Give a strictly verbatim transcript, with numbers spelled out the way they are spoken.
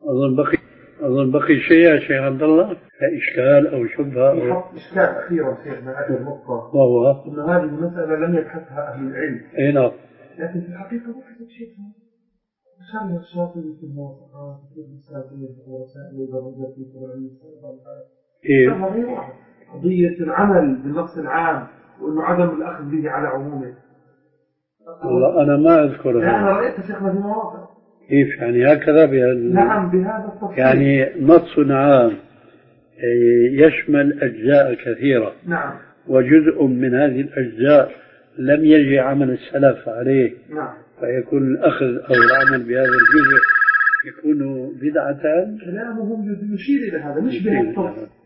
أظن بقي أظن بقي شيء يا شيخ عبد الله إشكال أو شبهة أو يحط إشكال أخيرا شيخنا هذه النقطة، وهو إنه هذه المسألة لم يبحثها أهل العلم. أي نعم. لكن في الحقيقة بحثت شيخنا شرح الشاطبي في الموافقات في المساجين ورسائل الدرجة في قرآن إيه قضية العمل بالنص العام وإنه عدم الأخذ به على عمومه. والله أنا ما أذكر هذا. أنا رأيت شيخنا في مواقع. كيف يعني هكذا بهال... نعم بهذا التفصيل. يعني نص عام يشمل أجزاء كثيرة. نعم. وجزء من هذه الأجزاء لم يجي عمل السلف عليه. نعم. فيكون الأخذ أو العمل بهذا الجزء يكون بدعة. كلامهم يشير إلى هذا مش بهالتفصيل.